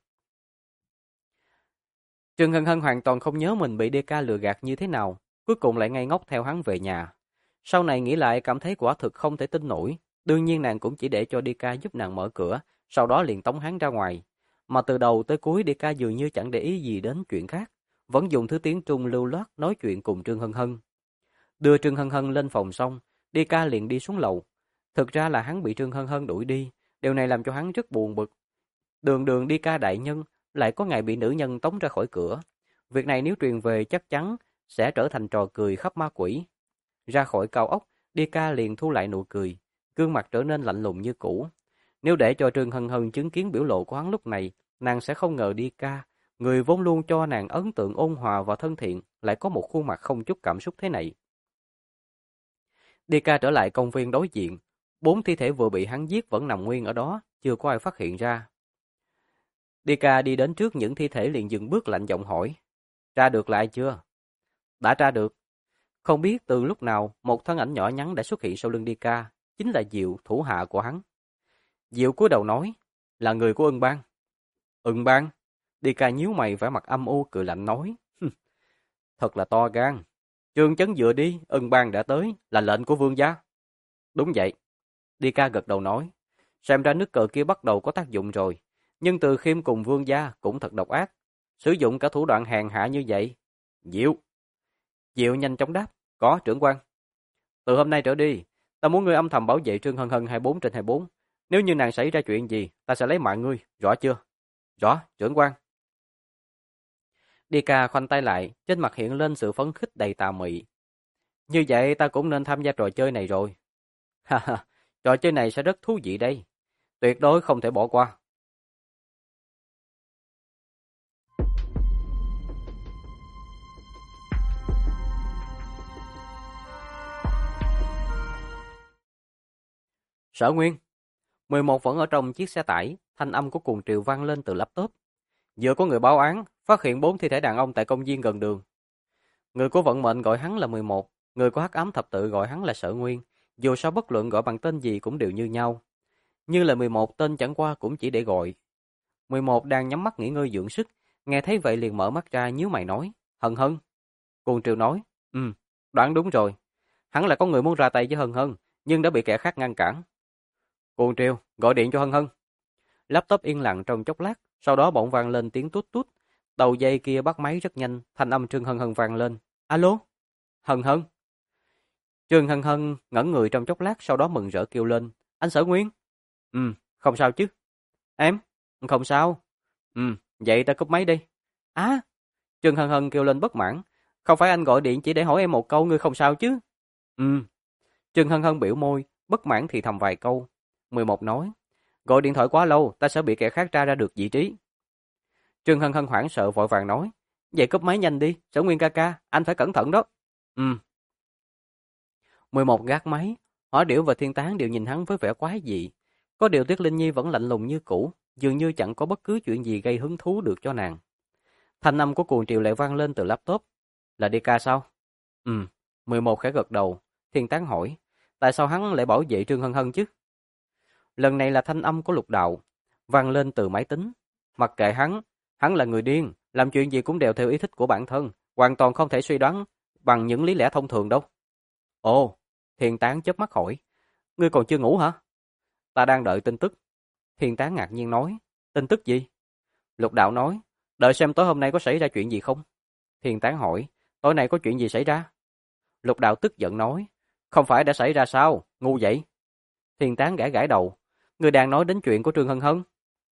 Trương Hân Hân hoàn toàn không nhớ mình bị Đi lừa gạt như thế nào, cuối cùng lại ngây ngốc theo hắn về nhà. Sau này nghĩ lại cảm thấy quả thực không thể tin nổi, đương nhiên nàng cũng chỉ để cho Đi giúp nàng mở cửa, sau đó liền tống hắn ra ngoài. Mà từ đầu tới cuối Đi dường như chẳng để ý gì đến chuyện khác, vẫn dùng thứ tiếng Trung lưu loát nói chuyện cùng Trương Hân Hân. Đưa Trương Hân Hân lên phòng xong, Đi liền đi xuống lầu. Thực ra là hắn bị Trương Hân Hân đuổi đi, điều này làm cho hắn rất buồn bực. Đường đường Đi đại nhân, lại có ngày bị nữ nhân tống ra khỏi cửa. Việc này nếu truyền về chắc chắn sẽ trở thành trò cười khắp ma quỷ. Ra khỏi cao ốc, Đi liền thu lại nụ cười, gương mặt trở nên lạnh lùng như cũ. Nếu để cho Trương Hân Hân chứng kiến biểu lộ của hắn lúc này, nàng sẽ không ngờ Đi người vốn luôn cho nàng ấn tượng ôn hòa và thân thiện, lại có một khuôn mặt không chút cảm xúc thế này. Đi trở lại công viên đối diện, 4 thi thể vừa bị hắn giết vẫn nằm nguyên ở đó, chưa có ai phát hiện ra. Đi đi đến trước những thi thể liền dừng bước lạnh giọng hỏi, tra được lại chưa? Đã tra được. Không biết từ lúc nào một thân ảnh nhỏ nhắn đã xuất hiện sau lưng Đi chính là Diệu, thủ hạ của hắn. Diệu cúi đầu nói, là người của Ân Bang. Ân Bang? Đi nhíu mày vẻ mặt âm u cười lạnh nói, thật là to gan. Trương Chấn dựa đi, Ân Bang đã tới, là lệnh của vương gia. Đúng vậy. Đi gật đầu nói, xem ra nước cờ kia bắt đầu có tác dụng rồi, nhưng Từ Khiêm cùng vương gia cũng thật độc ác, sử dụng cả thủ đoạn hèn hạ như vậy. Diệu nhanh chóng đáp, có trưởng quan. Từ hôm nay trở đi, ta muốn ngươi âm thầm bảo vệ Trương Hân Hân 24/24. Nếu như nàng xảy ra chuyện gì, ta sẽ lấy mạng ngươi, rõ chưa? Rõ, trưởng quan. Đi khoanh tay lại, trên mặt hiện lên sự phấn khích đầy tà mị. Như vậy ta cũng nên tham gia trò chơi này rồi. Ha ha, trò chơi này sẽ rất thú vị đây. Tuyệt đối không thể bỏ qua. Sở Nguyên 11 vẫn ở trong chiếc xe tải, thanh âm của cuồng triều vang lên từ laptop. Vừa có người báo án, phát hiện 4 thi thể đàn ông tại công viên gần đường. Người của vận mệnh gọi hắn là 11, người của hắc ám thập tự gọi hắn là Sở Nguyên. Dù sao bất luận gọi bằng tên gì cũng đều như nhau. Như là 11 tên chẳng qua cũng chỉ để gọi. 11 đang nhắm mắt nghỉ ngơi dưỡng sức, nghe thấy vậy liền mở mắt ra nhíu mày nói, Hân Hân. Cuồng triều nói, đoán đúng rồi. Hắn là có người muốn ra tay với Hân Hân, nhưng đã bị kẻ khác ngăn cản. Cuồng triều, gọi điện cho Hân Hân. Laptop yên lặng trong chốc lát, sau đó bỗng vang lên tiếng tút tút. Đầu dây kia bắt máy rất nhanh, thanh âm Trương Hân Hân vang lên. Alo? Hân Hân? Trương Hân Hân ngẩn người trong chốc lát, sau đó mừng rỡ kêu lên. Anh Sở Nguyên? Không sao chứ. Em? Không sao. Vậy ta cúp máy đi. Á! Trương Hân Hân kêu lên bất mãn. Không phải anh gọi điện chỉ để hỏi em một câu ngươi không sao chứ? Trương Hân Hân biểu môi, bất mãn thì thầm vài câu. 11 nói. Gọi điện thoại quá lâu, ta sẽ bị kẻ khác tra ra được vị trí. Trương Hân Hân hoảng sợ vội vàng nói, vậy cúp máy nhanh đi, Sở Nguyên ca ca, anh phải cẩn thận đó. 11 gác máy, Hỏa Điểu và Thiên Tán đều nhìn hắn với vẻ quái dị. Có điều Tuyết Linh Nhi vẫn lạnh lùng như cũ, dường như chẳng có bất cứ chuyện gì gây hứng thú được cho nàng. Thanh âm của Cuồng Triều lại vang lên từ laptop. Là đi ca sao? 11 khẽ gật đầu. Thiên Tán hỏi, tại sao hắn lại bảo vệ Trương Hân Hân chứ? Lần này là thanh âm của Lục Đạo, vang lên từ máy tính. Mặc kệ hắn là người điên, làm chuyện gì cũng đều theo ý thích của bản thân, hoàn toàn không thể suy đoán bằng những lý lẽ thông thường đâu. Ồ, Thiên Tán chớp mắt hỏi, ngươi còn chưa ngủ hả? Ta đang đợi tin tức. Thiên Tán ngạc nhiên nói, tin tức gì? Lục Đạo nói, đợi xem tối hôm nay có xảy ra chuyện gì không. Thiên Tán hỏi, tối nay có chuyện gì xảy ra? Lục Đạo tức giận nói, không phải đã xảy ra sao, ngu vậy. Thiên Tán gãi gãi đầu, ngươi đang nói đến chuyện của Trương Hân Hân.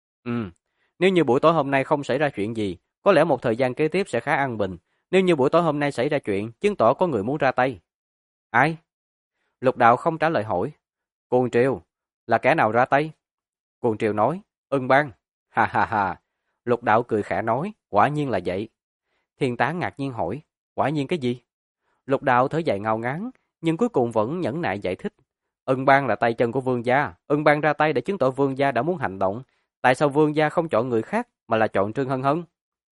Nếu như buổi tối hôm nay không xảy ra chuyện gì, có lẽ một thời gian kế tiếp sẽ khá an bình. Nếu như buổi tối hôm nay xảy ra chuyện, chứng tỏ có người muốn ra tay. Ai? Lục Đạo không trả lời hỏi. Cuồng Triều, là kẻ nào ra tay? Cuồng Triều nói, Ưng Bang. Ha ha ha. Lục Đạo cười khẽ nói, quả nhiên là vậy. Thiên Tán ngạc nhiên hỏi, quả nhiên cái gì? Lục Đạo thở dài ngao ngán, nhưng cuối cùng vẫn nhẫn nại giải thích. Ưng Bang là tay chân của Vương gia, Ưng Bang ra tay để chứng tỏ Vương gia đã muốn hành động. Tại sao Vương gia không chọn người khác mà là chọn Trương Hân Hân?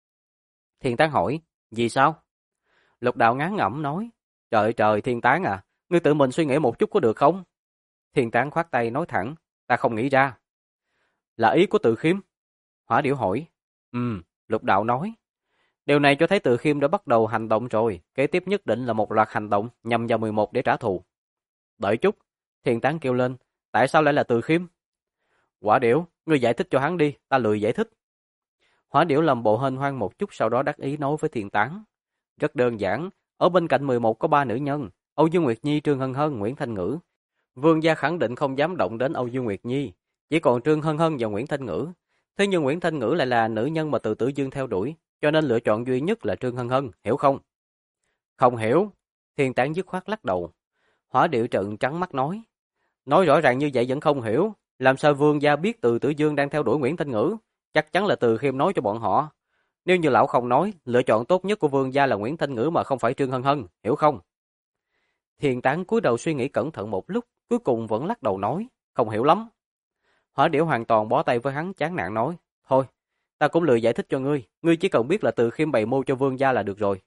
Thiên Tán hỏi, vì sao? Lục Đạo ngán ngẩm nói, trời trời Thiên Tán à, ngươi tự mình suy nghĩ một chút có được không? Thiên Tán khoát tay nói thẳng, ta không nghĩ ra. Là ý của Từ Khiêm? Hỏa Điểu hỏi. Lục Đạo nói. Điều này cho thấy Từ Khiêm đã bắt đầu hành động rồi, kế tiếp nhất định là một loạt hành động nhằm vào 11 để trả thù. Đợi chút, Thiên Tán kêu lên, tại sao lại là Từ Khiêm? Hỏa Điểu, ngươi giải thích cho hắn đi, ta lười giải thích. Hỏa Điểu làm bộ hên hoang một chút sau đó đắc ý nói với Thiên Tán. Rất đơn giản, ở bên cạnh 11 có 3 nữ nhân, Âu Dương Nguyệt Nhi, Trương Hân Hân, Nguyễn Thanh Ngữ. Vương gia khẳng định không dám động đến Âu Dương Nguyệt Nhi, chỉ còn Trương Hân Hân và Nguyễn Thanh Ngữ. Thế nhưng Nguyễn Thanh Ngữ lại là nữ nhân mà Từ Tử Dương theo đuổi, cho nên lựa chọn duy nhất là Trương Hân Hân, hiểu không? Không hiểu. Thiên Tán dứt khoát lắc đầu. Hỏa Điệu trợn trắng mắt nói. Nói rõ ràng như vậy vẫn không hiểu, làm sao Vương gia biết Từ Tử Dương đang theo đuổi Nguyễn Thanh Ngữ? Chắc chắn là Từ Khiêm nói cho bọn họ. Nếu như lão không nói, lựa chọn tốt nhất của Vương gia là Nguyễn Thanh Ngữ mà không phải Trương Hân Hân, hiểu không? Thiên Tán cúi đầu suy nghĩ cẩn thận một lúc, cuối cùng vẫn lắc đầu nói, không hiểu lắm. Hỏa Điểu hoàn toàn bó tay với hắn, chán nản nói, thôi, ta cũng lười giải thích cho ngươi, ngươi chỉ cần biết là Từ Khiêm bày mưu cho Vương gia là được rồi.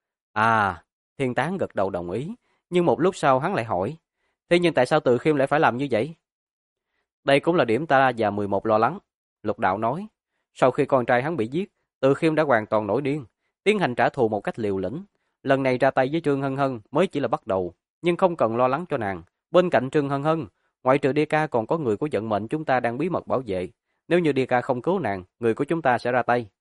À, Thiên Tán gật đầu đồng ý, nhưng một lúc sau hắn lại hỏi, thế nhưng tại sao Từ Khiêm lại phải làm như vậy? Đây cũng là điểm ta và 11 lo lắng. Lục Đạo nói, sau khi con trai hắn bị giết, Từ Khiêm đã hoàn toàn nổi điên, tiến hành trả thù một cách liều lĩnh. Lần này ra tay với Trương Hân Hân mới chỉ là bắt đầu, nhưng không cần lo lắng cho nàng. Bên cạnh Trương Hân Hân, ngoại trừ Đi Ca còn có người của vận mệnh chúng ta đang bí mật bảo vệ. Nếu như Đi Ca không cứu nàng, người của chúng ta sẽ ra tay.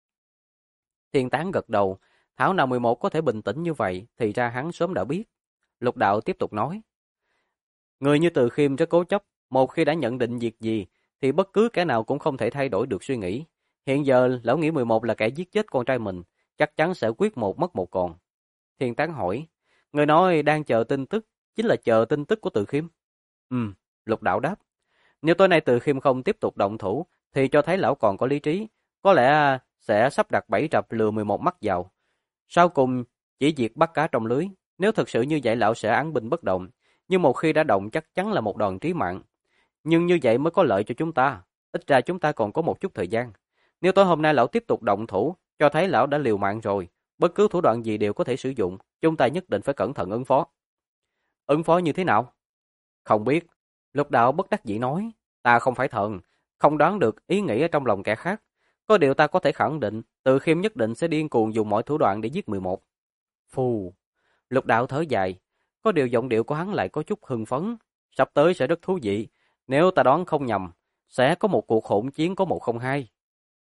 Thiên Tán gật đầu, thảo nào 11 có thể bình tĩnh như vậy, thì ra hắn sớm đã biết. Lục Đạo tiếp tục nói, người như Từ Khiêm rất cố chấp, một khi đã nhận định việc gì, thì bất cứ kẻ nào cũng không thể thay đổi được suy nghĩ. Hiện giờ, lão nghĩ 11 là kẻ giết chết con trai mình, chắc chắn sẽ quyết một mất một còn. Thiên Tán hỏi, người nói đang chờ tin tức, chính là chờ tin tức của Từ Khiêm. Lục Đạo đáp, nếu tối nay Từ Khiêm không tiếp tục động thủ, thì cho thấy lão còn có lý trí, có lẽ sẽ sắp đặt bẫy rập lừa 11 mắt vào. Sau cùng, chỉ việc bắt cá trong lưới, nếu thực sự như vậy lão sẽ án binh bất động, nhưng một khi đã động chắc chắn là một đòn trí mạng. Nhưng như vậy mới có lợi cho chúng ta, ít ra chúng ta còn có một chút thời gian. Nếu tối hôm nay lão tiếp tục động thủ, cho thấy lão đã liều mạng rồi, bất cứ thủ đoạn gì đều có thể sử dụng, chúng ta nhất định phải cẩn thận ứng phó. Ứng phó như thế nào? Không biết. Lục Đạo bất đắc dĩ nói, ta không phải thần, không đoán được ý nghĩ ở trong lòng kẻ khác. Có điều ta có thể khẳng định, Từ Khiêm nhất định sẽ điên cuồng dùng mọi thủ đoạn để giết 11. Phù. Lục Đạo thở dài, có điều giọng điệu của hắn lại có chút hưng phấn. Sắp tới sẽ rất thú vị, nếu ta đoán không nhầm, sẽ có một cuộc hỗn chiến có 102.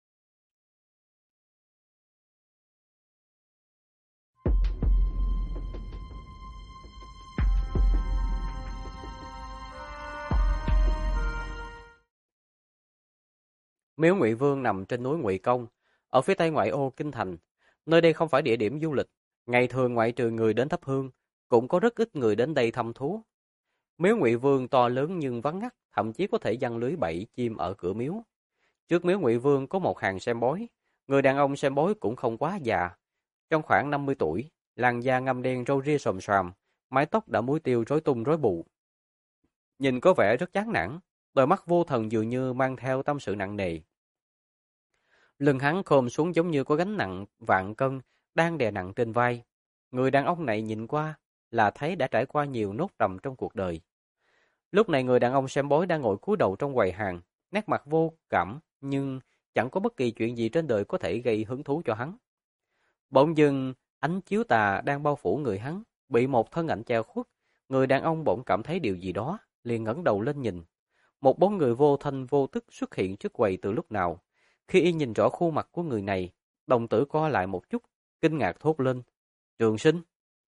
Miếu Ngụy Vương nằm trên núi Ngụy Công, ở phía tây ngoại ô kinh thành. Nơi đây không phải địa điểm du lịch, ngày thường ngoại trừ người đến thắp hương, cũng có rất ít người đến đây thăm thú. Miếu Ngụy Vương to lớn nhưng vắng ngắt, thậm chí có thể giăng lưới bẫy chim ở cửa miếu. Trước miếu Ngụy Vương có một hàng xem bói, Người đàn ông xem bói cũng không quá già, trong khoảng 50 tuổi, làn da ngăm đen râu ria xồm xoàm, mái tóc đã muối tiêu rối tung rối bù. Nhìn có vẻ rất chán nản, đôi mắt vô thần dường như mang theo tâm sự nặng nề. Lưng hắn khom xuống giống như có gánh nặng vạn cân đang đè nặng trên vai. Người đàn ông này nhìn qua là thấy đã trải qua nhiều nốt trầm trong cuộc đời. Lúc này người đàn ông xem bói đang ngồi cúi đầu trong quầy hàng, nét mặt vô cảm nhưng chẳng có bất kỳ chuyện gì trên đời có thể gây hứng thú cho hắn. Bỗng dưng, ánh chiếu tà đang bao phủ người hắn, bị một thân ảnh che khuất. Người đàn ông bỗng cảm thấy điều gì đó, liền ngẩng đầu lên nhìn. Một bóng người vô thanh vô tức xuất hiện trước quầy từ lúc nào. Khi y nhìn rõ khuôn mặt của người này, đồng tử co lại một chút, kinh ngạc thốt lên. Trường Sinh.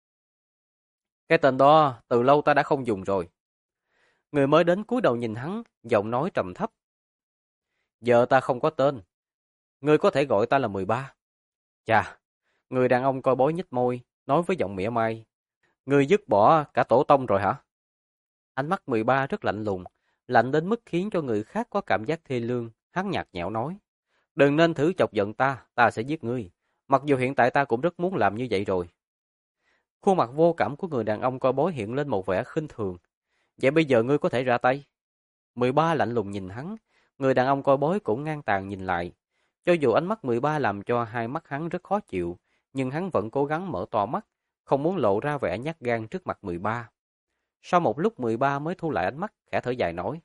Cái tên đó từ lâu ta đã không dùng rồi. Người mới đến cúi đầu nhìn hắn, giọng nói trầm thấp. Giờ ta không có tên. Ngươi có thể gọi ta là 13. Chà, người đàn ông coi bói nhếch môi, nói với giọng mỉa mai. Ngươi dứt bỏ cả tổ tông rồi hả? Ánh mắt 13 rất lạnh lùng, lạnh đến mức khiến cho người khác có cảm giác thê lương. Hắn nhạt nhẽo nói. Đừng nên thử chọc giận ta sẽ giết ngươi. Mặc dù hiện tại ta cũng rất muốn làm như vậy rồi. Khuôn mặt vô cảm của người đàn ông coi bói hiện lên một vẻ khinh thường. Vậy bây giờ ngươi có thể ra tay. 13 lạnh lùng nhìn hắn, người đàn ông coi bói cũng ngang tàn nhìn lại. Cho dù ánh mắt 13 làm cho hai mắt hắn rất khó chịu, nhưng hắn vẫn cố gắng mở to mắt, không muốn lộ ra vẻ nhát gan trước mặt 13. Sau một lúc 13 mới thu lại ánh mắt, khẽ thở dài nói.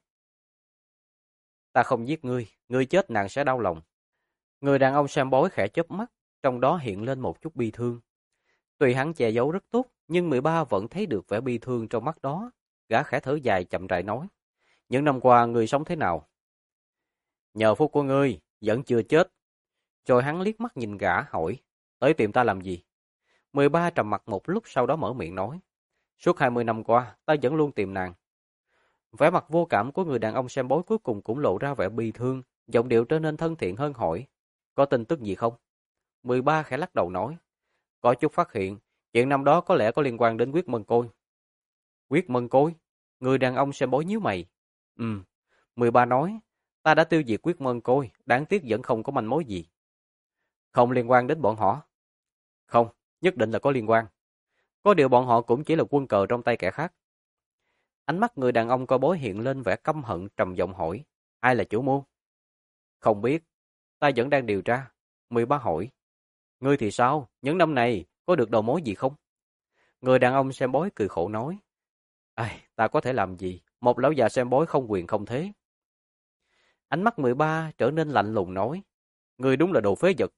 Ta không giết ngươi, ngươi chết nàng sẽ đau lòng. Người đàn ông xem bói khẽ chớp mắt, trong đó hiện lên một chút bi thương. Tuy hắn che giấu rất tốt, nhưng 13 vẫn thấy được vẻ bi thương trong mắt đó. Gã khẽ thở dài chậm rãi nói. Những năm qua ngươi sống thế nào? Nhờ phúc của ngươi, vẫn chưa chết. Rồi hắn liếc mắt nhìn gã hỏi. Tới tìm ta làm gì? 13 trầm mặc một lúc sau đó mở miệng nói. Suốt 20 năm qua, ta vẫn luôn tìm nàng. Vẻ mặt vô cảm của người đàn ông xem bói cuối cùng cũng lộ ra vẻ bi thương, giọng điệu trở nên thân thiện hơn hỏi. Có tin tức gì không? 13 khẽ lắc đầu nói. Có chút phát hiện, chuyện năm đó có lẽ có liên quan đến Quyết Mân Côi. Quyết Mân Côi? Người đàn ông xem bói nhíu mày. 13 nói, ta đã tiêu diệt Quyết Mân Côi, đáng tiếc vẫn không có manh mối gì. Không liên quan đến bọn họ? Không, nhất định là có liên quan. Có điều bọn họ cũng chỉ là quân cờ trong tay kẻ khác. Ánh mắt người đàn ông coi bói hiện lên vẻ căm hận trầm giọng hỏi. Ai là chủ mưu? Không biết, ta vẫn đang điều tra. 13 hỏi. Ngươi thì sao? Những năm này có được đầu mối gì không? Người đàn ông xem bói cười khổ nói. Ai, ta có thể làm gì? Một lão già xem bói không quyền không thế. Ánh mắt 13 trở nên lạnh lùng nói. Ngươi đúng là đồ phế vật.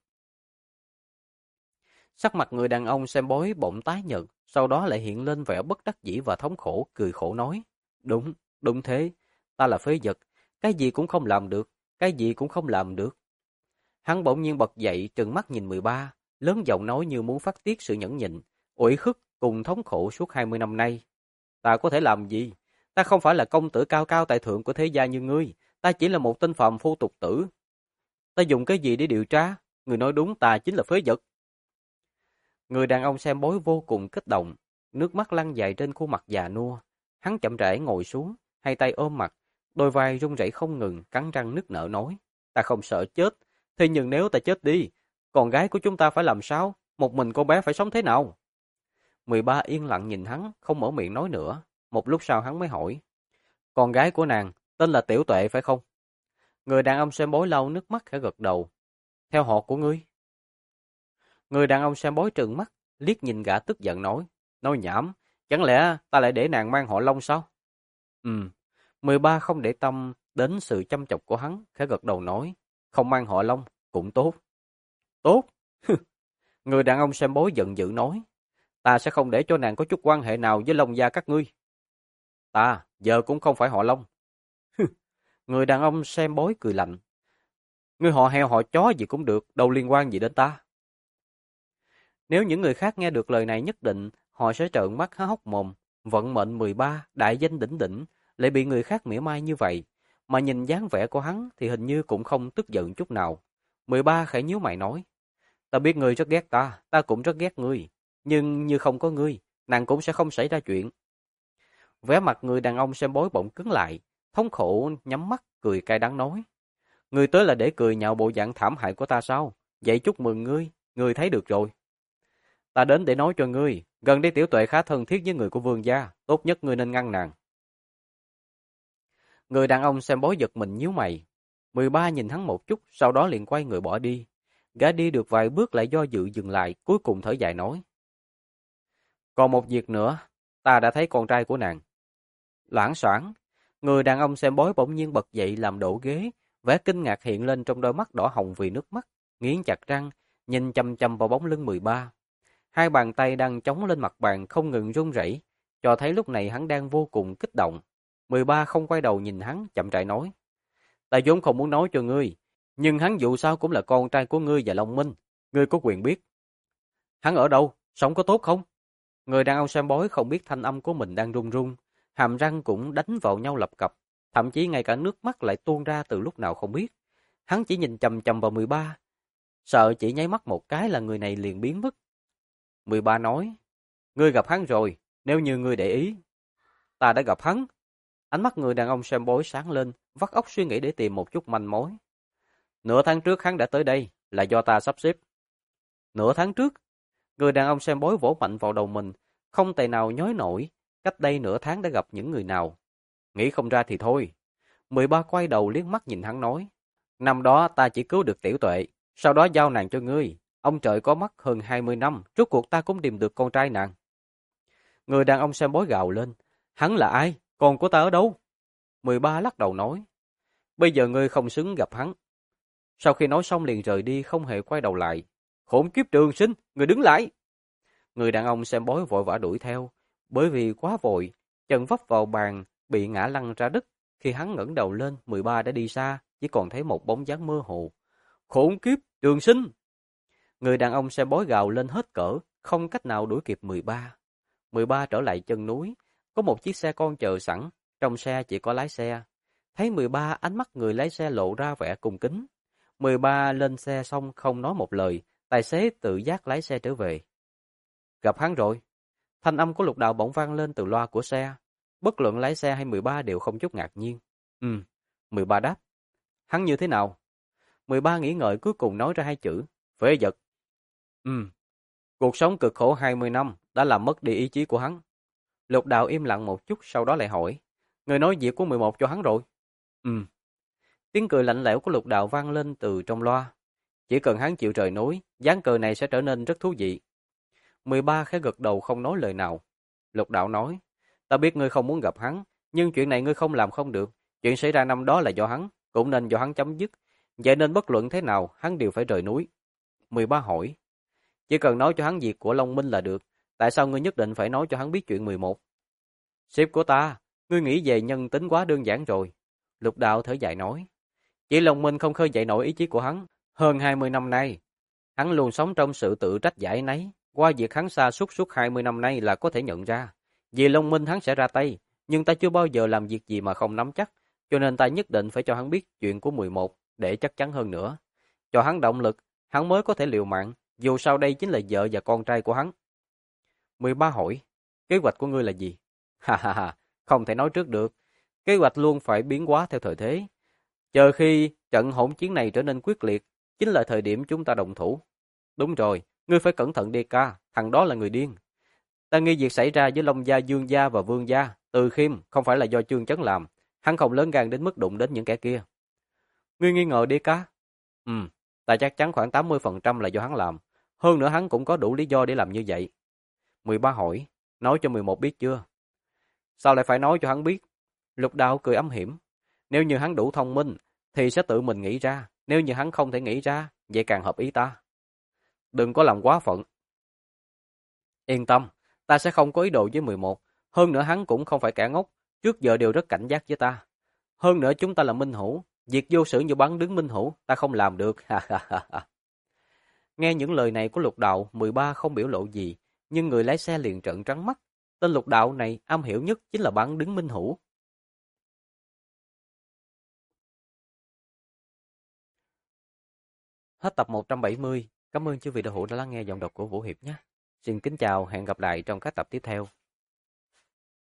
Sắc mặt người đàn ông xem bói bỗng tái nhợt, sau đó lại hiện lên vẻ bất đắc dĩ và thống khổ, cười khổ nói. Đúng, đúng thế. Ta là phế vật. Cái gì cũng không làm được. Cái gì cũng không làm được. Hắn bỗng nhiên bật dậy trừng mắt nhìn 13, lớn giọng nói như muốn phát tiết sự nhẫn nhịn, uể khuất cùng thống khổ suốt 20 năm nay. Ta có thể làm gì? Ta không phải là công tử cao cao tại thượng của thế gia như ngươi, ta chỉ là một tên phàm phu tục tử. Ta dùng cái gì để điều tra? Người nói đúng, ta chính là phế vật. Người đàn ông xem bói vô cùng kích động, nước mắt lăn dài trên khuôn mặt già nua. Hắn chậm rãi ngồi xuống, hai tay ôm mặt, đôi vai run rẩy không ngừng, cắn răng nức nở nói: "Ta không sợ chết, thế nhưng nếu ta chết đi, con gái của chúng ta phải làm sao? Một mình con bé phải sống thế nào?" 13 yên lặng nhìn hắn, không mở miệng nói nữa. Một lúc sau hắn mới hỏi: "Con gái của nàng tên là Tiểu Tuệ phải không?" Người đàn ông xem bói lau nước mắt khẽ gật đầu. "Theo họ của ngươi?" Người đàn ông xem bói trừng mắt, liếc nhìn gã tức giận nói nhảm, chẳng lẽ ta lại để nàng mang họ Long sao? 13 không để tâm đến sự chăm chọc của hắn, khẽ gật đầu nói, không mang họ Long, cũng tốt. Tốt? Người đàn ông xem bói giận dữ nói, ta sẽ không để cho nàng có chút quan hệ nào với Long gia các ngươi. Ta, giờ cũng không phải họ Long. Người đàn ông xem bói cười lạnh, ngươi họ heo họ chó gì cũng được, đâu liên quan gì đến ta. Nếu những người khác nghe được lời này nhất định, họ sẽ trợn mắt há hốc mồm. Vận mệnh 13, đại danh đỉnh đỉnh, lại bị người khác mỉa mai như vậy. Mà nhìn dáng vẻ của hắn thì hình như cũng không tức giận chút nào. 13 khẽ nhíu mày nói, ta biết ngươi rất ghét ta, ta cũng rất ghét ngươi. Nhưng như không có ngươi, nàng cũng sẽ không xảy ra chuyện. Vẻ mặt người đàn ông xem bói bỗng cứng lại, thống khổ nhắm mắt, cười cay đắng nói, ngươi tới là để cười nhạo bộ dạng thảm hại của ta sao? Vậy chúc mừng ngươi thấy được rồi. Ta đến để nói cho ngươi, gần đây Tiểu Tuệ khá thân thiết với người của Vương gia, tốt nhất ngươi nên ngăn nàng. Người đàn ông xem bói giật mình nhíu mày. 13 nhìn hắn một chút, sau đó liền quay người bỏ đi. Gã đi được vài bước lại do dự dừng lại, cuối cùng thở dài nói. Còn một việc nữa, ta đã thấy con trai của nàng. Loảng xoảng, người đàn ông xem bói bỗng nhiên bật dậy làm đổ ghế, vẻ kinh ngạc hiện lên trong đôi mắt đỏ hồng vì nước mắt, nghiến chặt răng, nhìn chăm chăm vào bóng lưng 13. Hai bàn tay đang chống lên mặt bàn không ngừng run rẩy, cho thấy lúc này hắn đang vô cùng kích động. 13 không quay đầu nhìn hắn, chậm rãi nói. Ta vốn không muốn nói cho ngươi, nhưng hắn dù sao cũng là con trai của ngươi và Long Minh, ngươi có quyền biết. Hắn ở đâu? Sống có tốt không? Người đàn ông xem bói không biết thanh âm của mình đang run run, hàm răng cũng đánh vào nhau lập cập, thậm chí ngay cả nước mắt lại tuôn ra từ lúc nào không biết. Hắn chỉ nhìn chằm chằm vào 13, sợ chỉ nháy mắt một cái là người này liền biến mất. 13 nói, ngươi gặp hắn rồi, nếu như ngươi để ý. Ta đã gặp hắn. Ánh mắt người đàn ông xem bói sáng lên, vắt óc suy nghĩ để tìm một chút manh mối. Nửa tháng trước hắn đã tới đây, là do ta sắp xếp. Nửa tháng trước, người đàn ông xem bói vỗ mạnh vào đầu mình, không tài nào nhớ nổi, cách đây nửa tháng đã gặp những người nào. Nghĩ không ra thì thôi. 13 quay đầu liếc mắt nhìn hắn nói, năm đó ta chỉ cứu được Tiểu Tuệ, sau đó giao nàng cho ngươi. Ông trời có mắt hơn 20 năm, rốt cuộc ta cũng tìm được con trai nàng. Người đàn ông xem bói gào lên, hắn là ai? Con của ta ở đâu? 13 lắc đầu nói, bây giờ ngươi không xứng gặp hắn. Sau khi nói xong liền rời đi không hề quay đầu lại. Khốn kiếp Trường Sinh, người đứng lại. Người đàn ông xem bói vội vã đuổi theo, bởi vì quá vội, chân vấp vào bàn, bị ngã lăn ra đất. Khi hắn ngẩng đầu lên, 13 đã đi xa, chỉ còn thấy một bóng dáng mơ hồ. Khốn kiếp Trường Sinh. Người đàn ông xem bói gào lên hết cỡ, không cách nào đuổi kịp 13. 13 trở lại chân núi, có một chiếc xe con chờ sẵn, trong xe chỉ có lái xe. Thấy 13, ánh mắt người lái xe lộ ra vẻ cung kính. 13 lên xe xong không nói một lời, tài xế tự giác lái xe trở về. Gặp hắn rồi. Thanh âm của Lục Đạo bỗng vang lên từ loa của xe. Bất luận lái xe hay 13 đều không chút ngạc nhiên. 13 đáp. Hắn như thế nào? 13 nghĩ ngợi cuối cùng nói ra hai chữ. Phế vật. Cuộc sống cực khổ 20 năm đã làm mất đi ý chí của hắn. Lục Đạo im lặng một chút sau đó lại hỏi. Người nói việc của 11 cho hắn rồi. Tiếng cười lạnh lẽo của Lục Đạo vang lên từ trong loa. Chỉ cần hắn chịu rời núi, ván cờ này sẽ trở nên rất thú vị. 13 khẽ gật đầu không nói lời nào. Lục Đạo nói, ta biết ngươi không muốn gặp hắn, nhưng chuyện này ngươi không làm không được. Chuyện xảy ra năm đó là do hắn, cũng nên do hắn chấm dứt. Vậy nên bất luận thế nào, hắn đều phải rời núi. 13 hỏi, chỉ cần nói cho hắn việc của Long Minh là được, tại sao ngươi nhất định phải nói cho hắn biết chuyện 11? Sếp của ta, ngươi nghĩ về nhân tính quá đơn giản rồi. Lục Đạo thở dài nói, chỉ Long Minh không khơi dậy nổi ý chí của hắn. Hơn 20 năm nay, hắn luôn sống trong sự tự trách giải nấy. Qua việc hắn sa sút suốt 20 năm nay là có thể nhận ra. Vì Long Minh hắn sẽ ra tay, nhưng ta chưa bao giờ làm việc gì mà không nắm chắc, cho nên ta nhất định phải cho hắn biết chuyện của 11 để chắc chắn hơn nữa. Cho hắn động lực, hắn mới có thể liều mạng, dù sao đây chính là vợ và con trai của hắn. 13 hỏi, kế hoạch của ngươi là gì? Ha ha ha, không thể nói trước được. Kế hoạch luôn phải biến hóa theo thời thế. Chờ khi trận hỗn chiến này trở nên quyết liệt, chính là thời điểm chúng ta động thủ. Đúng rồi, ngươi phải cẩn thận đi ca, thằng đó là người điên. Ta nghi việc xảy ra với Long gia, Dương gia và Vương gia, Từ Khiêm không phải là do Chương Chấn làm, hắn không lớn gan đến mức đụng đến những kẻ kia. Ngươi nghi ngờ đi ca? Ta chắc chắn khoảng 80% là do hắn làm, hơn nữa hắn cũng có đủ lý do để làm như vậy. 13 hỏi, nói cho 11 biết chưa? Sao lại phải nói cho hắn biết? Lục Đạo cười âm hiểm, nếu như hắn đủ thông minh thì sẽ tự mình nghĩ ra, nếu như hắn không thể nghĩ ra, vậy càng hợp ý ta. Đừng có làm quá phận. Yên tâm, ta sẽ không có ý đồ với 11, hơn nữa hắn cũng không phải kẻ ngốc, trước giờ đều rất cảnh giác với ta. Hơn nữa chúng ta là minh hữu, việc vô sự như bắn đứng minh hữu, ta không làm được. Nghe những lời này của Lục Đạo, 13 không biểu lộ gì, nhưng người lái xe liền trợn trắng mắt. Tên Lục Đạo này am hiểu nhất chính là bắn đứng minh hữu. Hết tập 170. Cảm ơn chư vị đạo hữu đã lắng nghe giọng đọc của Vũ Hiệp nhé. Xin kính chào, hẹn gặp lại trong các tập tiếp theo.